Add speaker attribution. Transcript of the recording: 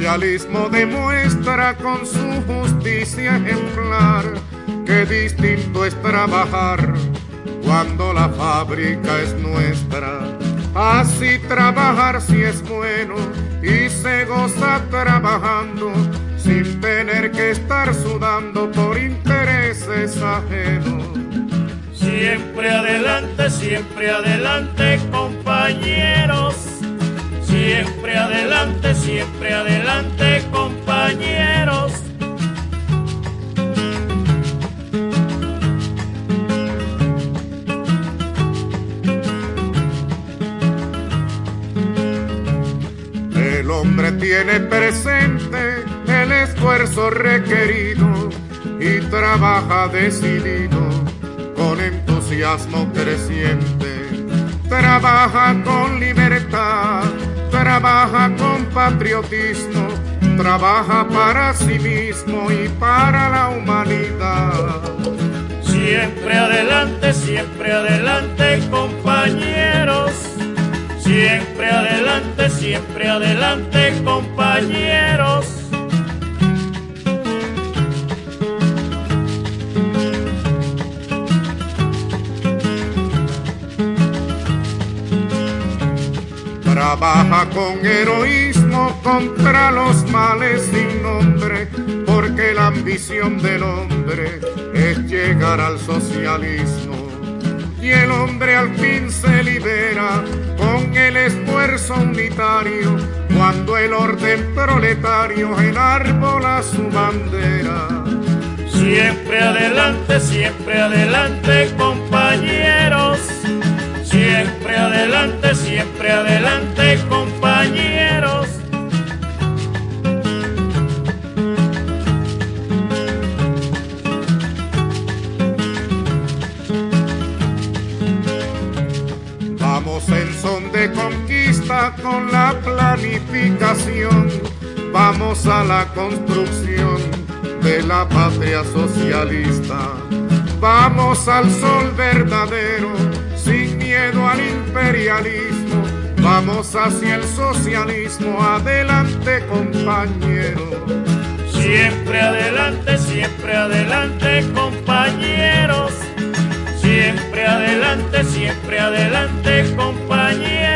Speaker 1: socialismo demuestra con su justicia ejemplar que distinto es trabajar cuando la fábrica es nuestra. Así trabajar si es bueno y se goza trabajando sin tener que estar sudando por intereses ajenos.
Speaker 2: Siempre adelante, compañeros. Siempre adelante, compañeros.
Speaker 1: El hombre tiene presente el esfuerzo requerido y trabaja decidido con entusiasmo creciente. Trabaja con libertad, trabaja con patriotismo, trabaja para sí mismo y para la humanidad.
Speaker 2: Siempre adelante, compañeros. Siempre adelante, compañeros.
Speaker 1: Trabaja con heroísmo contra los males sin nombre, porque la ambición del hombre es llegar al socialismo. Y el hombre al fin se libera con el esfuerzo unitario, cuando el orden proletario enarbola su bandera.
Speaker 2: Siempre adelante, compañeros. Siempre adelante, compañeros.
Speaker 1: Vamos en son de conquista con la planificación, vamos a la construcción de la patria socialista. Vamos al sol verdadero, sin miedo al imperialismo, vamos hacia el socialismo, adelante compañeros.
Speaker 2: Siempre adelante, compañeros. Siempre adelante, compañeros.